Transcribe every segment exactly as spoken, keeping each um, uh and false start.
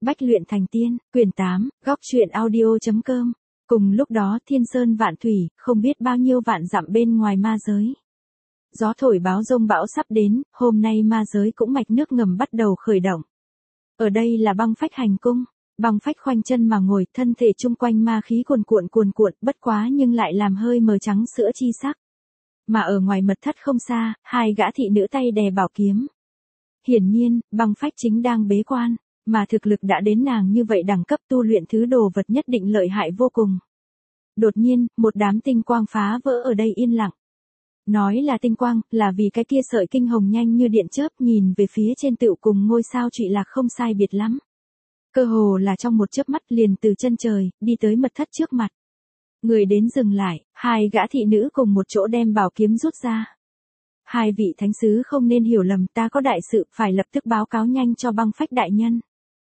Bách luyện thành tiên, quyển tám, góc truyện audio.com. Cùng lúc đó thiên sơn vạn thủy, không biết bao nhiêu vạn dặm bên ngoài ma giới. Gió thổi báo rông bão sắp đến, hôm nay ma giới cũng mạch nước ngầm bắt đầu khởi động. Ở đây là băng phách hành cung, băng phách khoanh chân mà ngồi, thân thể chung quanh ma khí cuồn cuộn cuồn cuộn, bất quá nhưng lại làm hơi mờ trắng sữa chi sắc. Mà ở ngoài mật thất không xa, hai gã thị nữ tay đè bảo kiếm. Hiển nhiên, băng phách chính đang bế quan, mà thực lực đã đến nàng như vậy đẳng cấp tu luyện thứ đồ vật nhất định lợi hại vô cùng. Đột nhiên, một đám tinh quang phá vỡ ở đây yên lặng. Nói là tinh quang, là vì cái kia sợi kinh hồng nhanh như điện chớp nhìn về phía trên tựu cùng ngôi sao trụy lạc không sai biệt lắm. Cơ hồ là trong một chớp mắt liền từ chân trời, đi tới mật thất trước mặt. Người đến dừng lại, hai gã thị nữ cùng một chỗ đem bảo kiếm rút ra. Hai vị thánh sứ không nên hiểu lầm, ta có đại sự phải lập tức báo cáo nhanh cho băng phách đại nhân.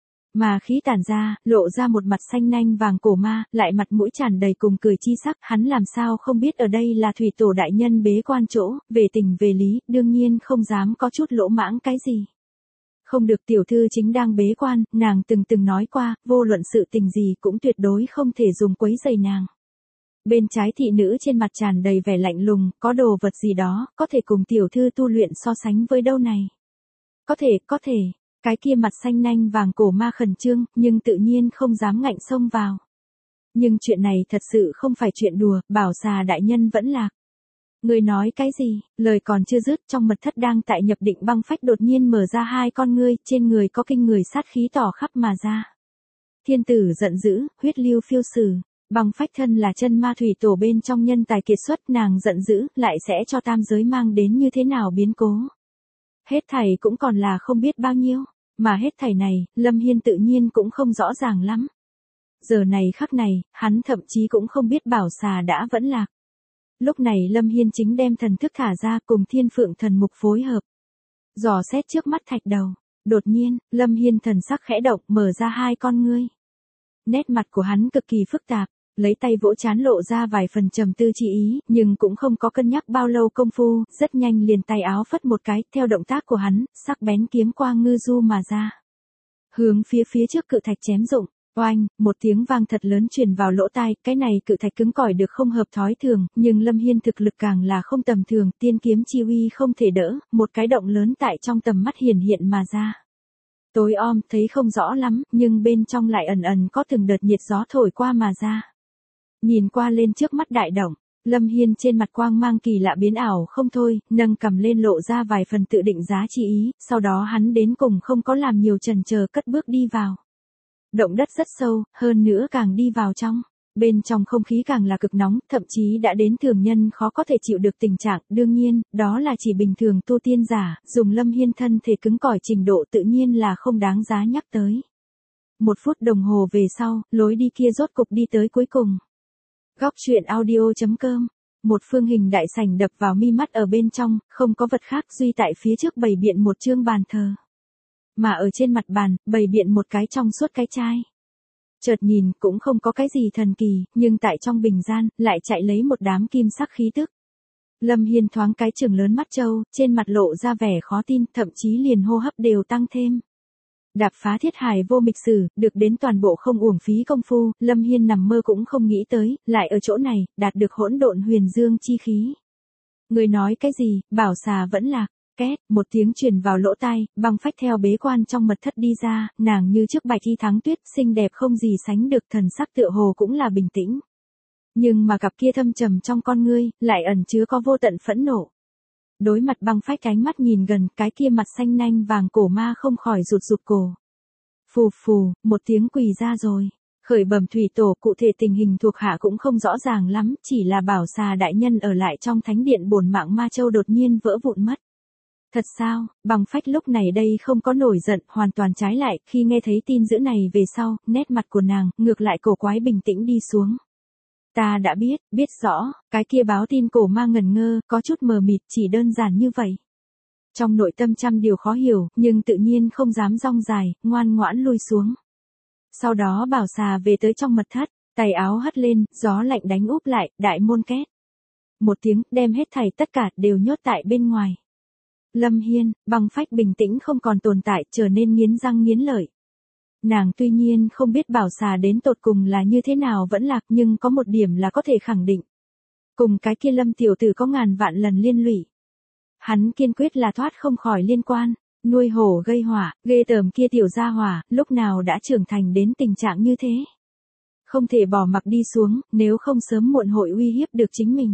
Mà khí tản ra, lộ ra một mặt xanh nanh vàng cổ ma, lại mặt mũi tràn đầy cùng cười chi sắc, hắn làm sao không biết ở đây là thủy tổ đại nhân bế quan chỗ, về tình về lý, đương nhiên không dám có chút lỗ mãng cái gì. Không được, tiểu thư chính đang bế quan, nàng từng từng nói qua, vô luận sự tình gì cũng tuyệt đối không thể dùng quấy rầy nàng. Bên trái thị nữ trên mặt tràn đầy vẻ lạnh lùng, có đồ vật gì đó, có thể cùng tiểu thư tu luyện so sánh với đâu này. Có thể, có thể, cái kia mặt xanh nanh vàng cổ ma khẩn trương, nhưng tự nhiên không dám ngạnh xông vào. Nhưng chuyện này thật sự không phải chuyện đùa, bảo xà đại nhân vẫn lạc. Người nói cái gì, lời còn chưa dứt, trong mật thất đang tại nhập định băng phách đột nhiên mở ra hai con ngươi, trên người có kinh người sát khí tỏ khắp mà ra. Thiên tử giận dữ, huyết lưu phiêu sử. Băng phách thân là chân ma thủy tổ bên trong nhân tài kiệt xuất, nàng giận dữ, lại sẽ cho tam giới mang đến như thế nào biến cố. Hết thảy cũng còn là không biết bao nhiêu, mà hết thảy này, Lâm Hiên tự nhiên cũng không rõ ràng lắm. Giờ này khắc này, hắn thậm chí cũng không biết bảo xà đã vẫn lạc. Lúc này Lâm Hiên chính đem thần thức thả ra cùng thiên phượng thần mục phối hợp. Dò xét trước mắt thạch đầu, đột nhiên, Lâm Hiên thần sắc khẽ động mở ra hai con ngươi. Nét mặt của hắn cực kỳ phức tạp. Lấy tay vỗ trán lộ ra vài phần trầm tư chi ý, nhưng cũng không có cân nhắc bao lâu công phu, rất nhanh liền tay áo phất một cái, theo động tác của hắn, sắc bén kiếm quang ngư du mà ra. Hướng phía phía trước cự thạch chém rụng, oanh, một tiếng vang thật lớn truyền vào lỗ tai, cái này cự thạch cứng cỏi được không hợp thói thường, nhưng Lâm Hiên thực lực càng là không tầm thường, tiên kiếm chi uy không thể đỡ, một cái động lớn tại trong tầm mắt hiển hiện mà ra. Tối om, thấy không rõ lắm, nhưng bên trong lại ẩn ẩn có từng đợt nhiệt gió thổi qua mà ra. Nhìn qua lên trước mắt đại động, Lâm Hiên trên mặt quang mang kỳ lạ biến ảo không thôi, nâng cầm lên lộ ra vài phần tự định giá trị ý, sau đó hắn đến cùng không có làm nhiều chần chờ cất bước đi vào. Động đất rất sâu, hơn nữa càng đi vào trong, bên trong không khí càng là cực nóng, thậm chí đã đến thường nhân khó có thể chịu được tình trạng, đương nhiên, đó là chỉ bình thường tu tiên giả, dùng Lâm Hiên thân thể cứng cỏi trình độ tự nhiên là không đáng giá nhắc tới. Một phút đồng hồ về sau, lối đi kia rốt cục đi tới cuối cùng. Góc truyện audio.com. Một phương hình đại sảnh đập vào mi mắt ở bên trong, không có vật khác duy tại phía trước bày biện một chương bàn thờ. Mà ở trên mặt bàn, bày biện một cái trong suốt cái chai. Chợt nhìn cũng không có cái gì thần kỳ, nhưng tại trong bình gian, lại chạy lấy một đám kim sắc khí tức. Lâm Hiên thoáng cái trừng lớn mắt trâu, trên mặt lộ ra vẻ khó tin, thậm chí liền hô hấp đều tăng thêm. Đạp phá thiết hải vô mịch sử, được đến toàn bộ không uổng phí công phu, Lâm Hiên nằm mơ cũng không nghĩ tới, lại ở chỗ này, đạt được hỗn độn huyền dương chi khí. Người nói cái gì, bảo xà vẫn lạc, két, một tiếng truyền vào lỗ tai, băng phách theo bế quan trong mật thất đi ra, nàng như trước bạch y thắng tuyết, xinh đẹp không gì sánh được, thần sắc tựa hồ cũng là bình tĩnh. Nhưng mà cặp kia thâm trầm trong con ngươi, lại ẩn chứa có vô tận phẫn nộ. Đối mặt băng phách ánh mắt nhìn gần, cái kia mặt xanh nanh vàng cổ ma không khỏi rụt rụt cổ. Phù phù, một tiếng quỳ ra rồi. Khởi bẩm thủy tổ, cụ thể tình hình thuộc hạ cũng không rõ ràng lắm, chỉ là bảo xà đại nhân ở lại trong thánh điện bổn mạng ma châu đột nhiên vỡ vụn mất. Thật sao, băng phách lúc này đây không có nổi giận, hoàn toàn trái lại, khi nghe thấy tin dữ này về sau, nét mặt của nàng, ngược lại cổ quái bình tĩnh đi xuống. Ta đã biết, biết rõ, cái kia báo tin cổ ma ngẩn ngơ, có chút mờ mịt, chỉ đơn giản như vậy. Trong nội tâm trăm điều khó hiểu, nhưng tự nhiên không dám rong dài, ngoan ngoãn lui xuống. Sau đó bảo xà về tới trong mật thất, tay áo hất lên, gió lạnh đánh úp lại, đại môn két. Một tiếng, đem hết thảy tất cả đều nhốt tại bên ngoài. Lâm Hiên, băng phách bình tĩnh không còn tồn tại, trở nên nghiến răng nghiến lợi. Nàng tuy nhiên không biết bảo xà đến tột cùng là như thế nào vẫn lạc, nhưng có một điểm là có thể khẳng định. Cùng cái kia Lâm tiểu tử có ngàn vạn lần liên lụy. Hắn kiên quyết là thoát không khỏi liên quan, nuôi hổ gây họa, ghê tởm kia tiểu gia hỏa, lúc nào đã trưởng thành đến tình trạng như thế. Không thể bỏ mặc đi xuống, nếu không sớm muộn hội uy hiếp được chính mình.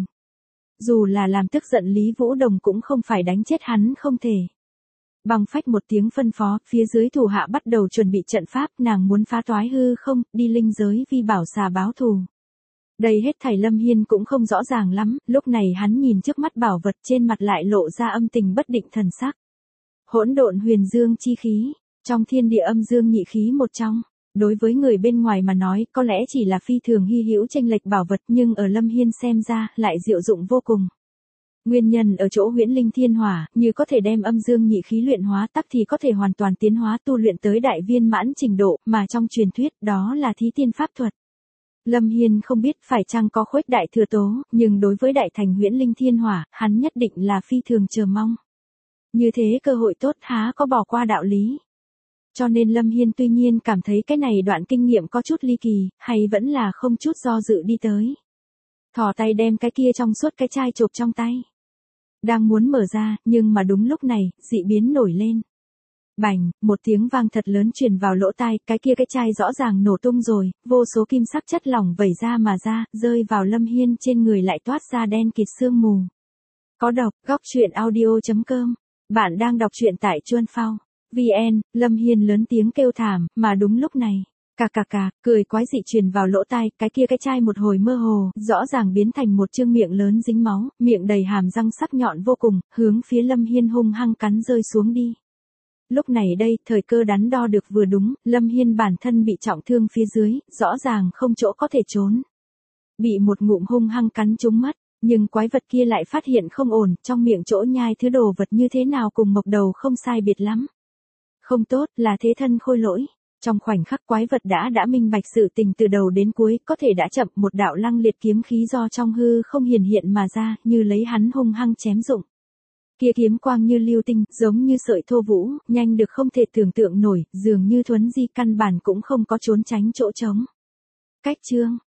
Dù là làm tức giận Lý Vũ Đồng cũng không phải đánh chết hắn không thể. Bằng phách một tiếng phân phó, phía dưới thủ hạ bắt đầu chuẩn bị trận pháp, nàng muốn phá toái hư không, đi linh giới vì bảo xà báo thù. Đây hết thảy Lâm Hiên cũng không rõ ràng lắm, lúc này hắn nhìn trước mắt bảo vật trên mặt lại lộ ra âm tình bất định thần sắc. Hỗn độn huyền dương chi khí, trong thiên địa âm dương nhị khí một trong. Đối với người bên ngoài mà nói, có lẽ chỉ là phi thường hy hữu chênh lệch bảo vật, nhưng ở Lâm Hiên xem ra, lại diệu dụng vô cùng. Nguyên nhân ở chỗ huyễn linh thiên hỏa, như có thể đem âm dương nhị khí luyện hóa tắc thì có thể hoàn toàn tiến hóa tu luyện tới đại viên mãn trình độ, mà trong truyền thuyết, đó là thí tiên pháp thuật. Lâm Hiên không biết phải chăng có khuếch đại thừa tố, nhưng đối với đại thành huyễn linh thiên hỏa, hắn nhất định là phi thường chờ mong. Như thế cơ hội tốt há có bỏ qua đạo lý. Cho nên Lâm Hiên tuy nhiên cảm thấy cái này đoạn kinh nghiệm có chút ly kỳ, hay vẫn là không chút do dự đi tới. Thò tay đem cái kia trong suốt cái chai chộp trong tay. Đang muốn mở ra, nhưng mà đúng lúc này, dị biến nổi lên. Bành, một tiếng vang thật lớn truyền vào lỗ tai, cái kia cái chai rõ ràng nổ tung rồi, vô số kim sắc chất lỏng vẩy ra mà ra, rơi vào Lâm Hiên trên người lại toát ra đen kịt sương mù. Có độc, góc truyện audio chấm com. Bạn đang đọc truyện tại Chuan Phao. vê en, Lâm Hiên lớn tiếng kêu thảm, mà đúng lúc này, cà cà cà, cười quái dị truyền vào lỗ tai, cái kia cái chai một hồi mơ hồ, rõ ràng biến thành một trương miệng lớn dính máu, miệng đầy hàm răng sắc nhọn vô cùng, hướng phía Lâm Hiên hung hăng cắn rơi xuống đi. Lúc này đây, thời cơ đắn đo được vừa đúng, Lâm Hiên bản thân bị trọng thương phía dưới, rõ ràng không chỗ có thể trốn. Bị một ngụm hung hăng cắn trúng mắt, nhưng quái vật kia lại phát hiện không ổn, trong miệng chỗ nhai thứ đồ vật như thế nào cùng mộc đầu không sai biệt lắm. Không tốt, là thế thân khôi lỗi. Trong khoảnh khắc quái vật đã đã minh bạch sự tình từ đầu đến cuối, có thể đã chậm, một đạo lăng liệt kiếm khí do trong hư không hiển hiện mà ra, như lấy hắn hung hăng chém dụng. Kia kiếm quang như lưu tinh, giống như sợi thô vũ, nhanh được không thể tưởng tượng nổi, dường như thuấn di căn bản cũng không có trốn tránh chỗ trống. Cách chương,